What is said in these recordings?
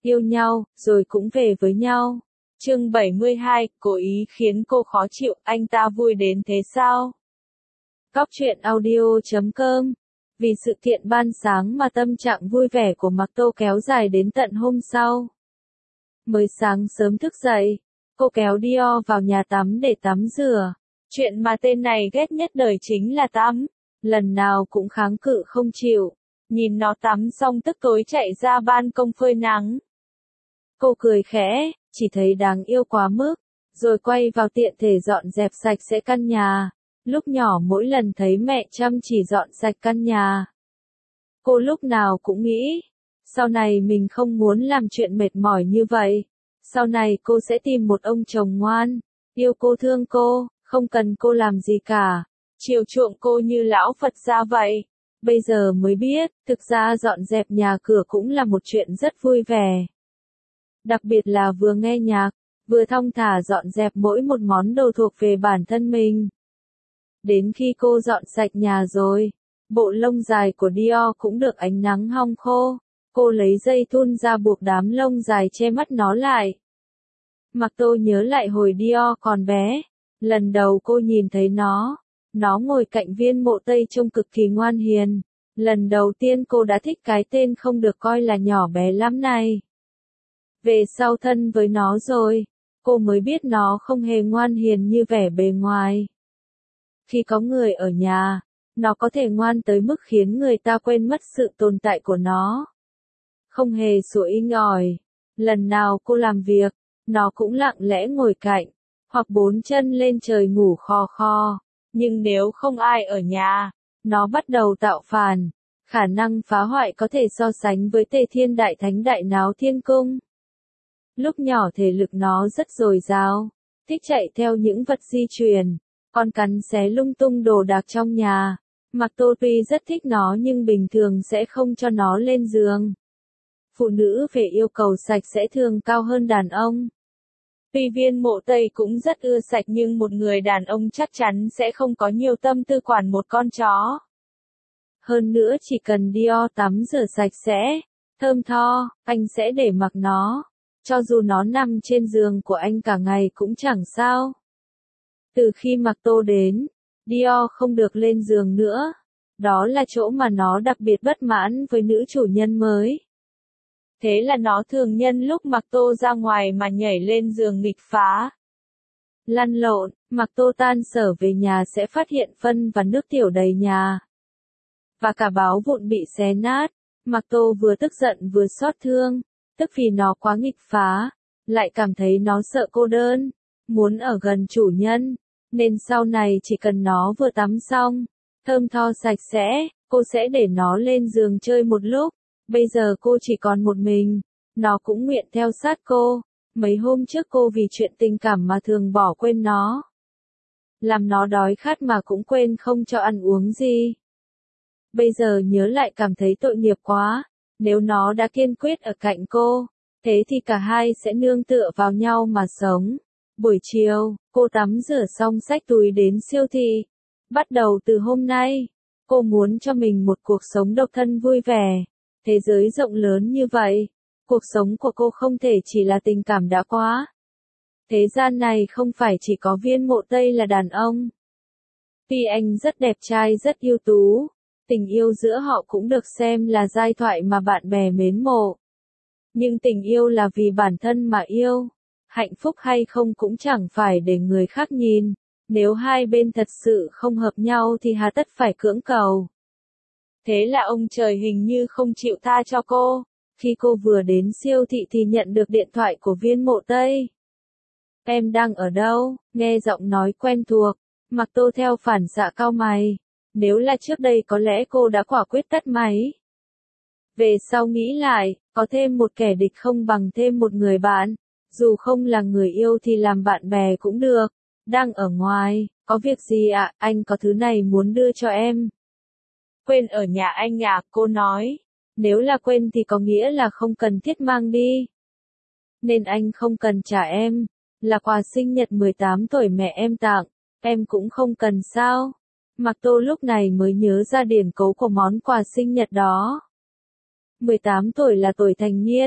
yêu nhau, rồi cũng về với nhau. Chương 72, cố ý khiến cô khó chịu, anh ta vui đến thế sao? Cóc truyện audio.com. Vì sự kiện ban sáng mà tâm trạng vui vẻ của Mạc Tô kéo dài đến tận hôm sau. Mới sáng sớm thức dậy, cô kéo Dior vào nhà tắm để tắm rửa. Chuyện mà tên này ghét nhất đời chính là tắm. Lần nào cũng kháng cự không chịu. Nhìn nó tắm xong tức tối chạy ra ban công phơi nắng. Cô cười khẽ, chỉ thấy đáng yêu quá mức, rồi quay vào tiện thể dọn dẹp sạch sẽ căn nhà. Lúc nhỏ mỗi lần thấy mẹ chăm chỉ dọn sạch căn nhà, cô lúc nào cũng nghĩ, sau này mình không muốn làm chuyện mệt mỏi như vậy. Sau này cô sẽ tìm một ông chồng ngoan, yêu cô thương cô, không cần cô làm gì cả, chiều chuộng cô như lão Phật gia vậy. Bây giờ mới biết, thực ra dọn dẹp nhà cửa cũng là một chuyện rất vui vẻ. Đặc biệt là vừa nghe nhạc, vừa thong thả dọn dẹp mỗi một món đồ thuộc về bản thân mình. Đến khi cô dọn sạch nhà rồi, bộ lông dài của Dior cũng được ánh nắng hong khô. Cô lấy dây thun ra buộc đám lông dài che mắt nó lại. Mạc Tô nhớ lại hồi Dior còn bé, lần đầu cô nhìn thấy nó ngồi cạnh Viên Mộ Tây trông cực kỳ ngoan hiền. Lần đầu tiên cô đã thích cái tên không được coi là nhỏ bé lắm này. Về sau thân với nó rồi, cô mới biết nó không hề ngoan hiền như vẻ bề ngoài. Khi có người ở nhà, nó có thể ngoan tới mức khiến người ta quên mất sự tồn tại của nó. Không hề sủa inh ỏi. Lần nào cô làm việc, nó cũng lặng lẽ ngồi cạnh, hoặc bốn chân lên trời ngủ khò khò. Nhưng nếu không ai ở nhà, nó bắt đầu tạo phản. Khả năng phá hoại có thể so sánh với Tề Thiên Đại Thánh đại náo thiên cung. Lúc nhỏ thể lực nó rất dồi dào, thích chạy theo những vật di chuyển, còn cắn xé lung tung đồ đạc trong nhà. Mạc Tô tuy rất thích nó nhưng bình thường sẽ không cho nó lên giường. Phụ nữ về yêu cầu sạch sẽ thường cao hơn đàn ông. Tuy Viên Mộ Tây cũng rất ưa sạch nhưng một người đàn ông chắc chắn sẽ không có nhiều tâm tư quản một con chó. Hơn nữa chỉ cần Dior tắm rửa sạch sẽ, thơm tho, anh sẽ để mặc nó. Cho dù nó nằm trên giường của anh cả ngày cũng chẳng sao. Từ khi Mạc Tô đến, Dior không được lên giường nữa. Đó là chỗ mà nó đặc biệt bất mãn với nữ chủ nhân mới. Thế là nó thường nhân lúc Mạc Tô ra ngoài mà nhảy lên giường nghịch phá. Lăn lộn, Mạc Tô tan sở về nhà sẽ phát hiện phân và nước tiểu đầy nhà. Và cả báo vụn bị xé nát. Mạc Tô vừa tức giận vừa xót thương, tức vì nó quá nghịch phá, lại cảm thấy nó sợ cô đơn, muốn ở gần chủ nhân, nên sau này chỉ cần nó vừa tắm xong, thơm tho sạch sẽ, cô sẽ để nó lên giường chơi một lúc. Bây giờ cô chỉ còn một mình, nó cũng nguyện theo sát cô. Mấy hôm trước cô vì chuyện tình cảm mà thường bỏ quên nó, làm nó đói khát mà cũng quên không cho ăn uống gì. Bây giờ nhớ lại cảm thấy tội nghiệp quá. Nếu nó đã kiên quyết ở cạnh cô, thế thì cả hai sẽ nương tựa vào nhau mà sống. Buổi chiều, cô tắm rửa xong xách túi đến siêu thị. Bắt đầu từ hôm nay, cô muốn cho mình một cuộc sống độc thân vui vẻ. Thế giới rộng lớn như vậy, cuộc sống của cô không thể chỉ là tình cảm đã quá. Thế gian này không phải chỉ có Viên Mộ Tây là đàn ông. Tuy anh rất đẹp trai rất ưu tú, tình yêu giữa họ cũng được xem là giai thoại mà bạn bè mến mộ. Nhưng tình yêu là vì bản thân mà yêu. Hạnh phúc hay không cũng chẳng phải để người khác nhìn. Nếu hai bên thật sự không hợp nhau thì hà tất phải cưỡng cầu. Thế là ông trời hình như không chịu tha cho cô. Khi cô vừa đến siêu thị thì nhận được điện thoại của Viên Mộ Tây. Em đang ở đâu? Nghe giọng nói quen thuộc. Mạc Tô theo phản xạ cau mày. Nếu là trước đây có lẽ cô đã quả quyết tắt máy. Về sau nghĩ lại, có thêm một kẻ địch không bằng thêm một người bạn. Dù không là người yêu thì làm bạn bè cũng được. Đang ở ngoài, có việc gì ạ? Anh có thứ này muốn đưa cho em. Quên ở nhà anh à, cô nói. Nếu là quên thì có nghĩa là không cần thiết mang đi. Nên anh không cần trả em. Là quà sinh nhật 18 tuổi mẹ em tặng. Em cũng không cần sao? Mạc Tô lúc này mới nhớ ra điển cố của món quà sinh nhật đó. 18 tuổi là tuổi thành niên.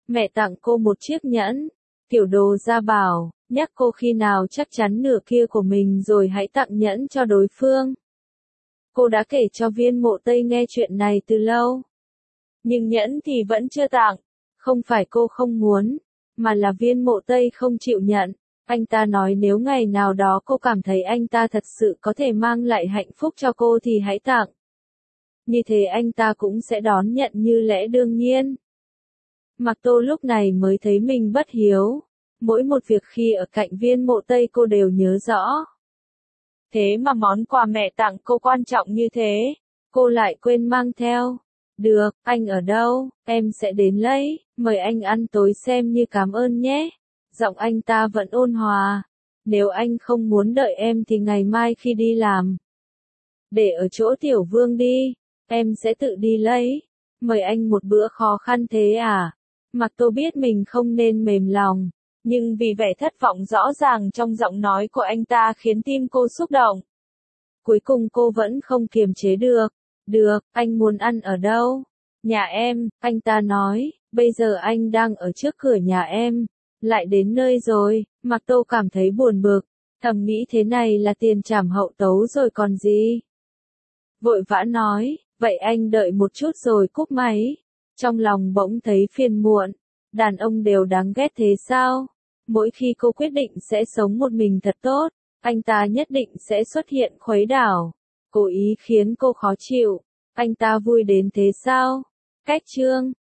Mẹ tặng cô một chiếc nhẫn. Tiểu Đồ ra bảo, nhắc cô khi nào chắc chắn nửa kia của mình rồi hãy tặng nhẫn cho đối phương. Cô đã kể cho Viên Mộ Tây nghe chuyện này từ lâu. Nhưng nhẫn thì vẫn chưa tặng. Không phải cô không muốn, mà là Viên Mộ Tây không chịu nhận. Anh ta nói nếu ngày nào đó cô cảm thấy anh ta thật sự có thể mang lại hạnh phúc cho cô thì hãy tặng. Như thế anh ta cũng sẽ đón nhận như lẽ đương nhiên. Mạc Tô lúc này mới thấy mình bất hiếu. Mỗi một việc khi ở cạnh Viên Mộ Tây cô đều nhớ rõ. Thế mà món quà mẹ tặng cô quan trọng như thế, cô lại quên mang theo. Được, anh ở đâu, em sẽ đến lấy, mời anh ăn tối xem như cảm ơn nhé. Giọng anh ta vẫn ôn hòa. Nếu anh không muốn đợi em thì ngày mai khi đi làm, để ở chỗ Tiểu Vương đi, em sẽ tự đi lấy. Mời anh một bữa khó khăn thế à? Mạc Tô biết mình không nên mềm lòng, nhưng vì vẻ thất vọng rõ ràng trong giọng nói của anh ta khiến tim cô xúc động. Cuối cùng cô vẫn không kiềm chế được. Được, anh muốn ăn ở đâu? Nhà em, anh ta nói, bây giờ anh đang ở trước cửa nhà em. Lại đến nơi rồi, Mạc Tô cảm thấy buồn bực, thầm nghĩ thế này là tiền trảm hậu tấu rồi còn gì. Vội vã nói, vậy anh đợi một chút rồi cúp máy. Trong lòng bỗng thấy phiền muộn, đàn ông đều đáng ghét thế sao? Mỗi khi cô quyết định sẽ sống một mình thật tốt, anh ta nhất định sẽ xuất hiện khuấy đảo, cố ý khiến cô khó chịu. Anh ta vui đến thế sao? Cách chương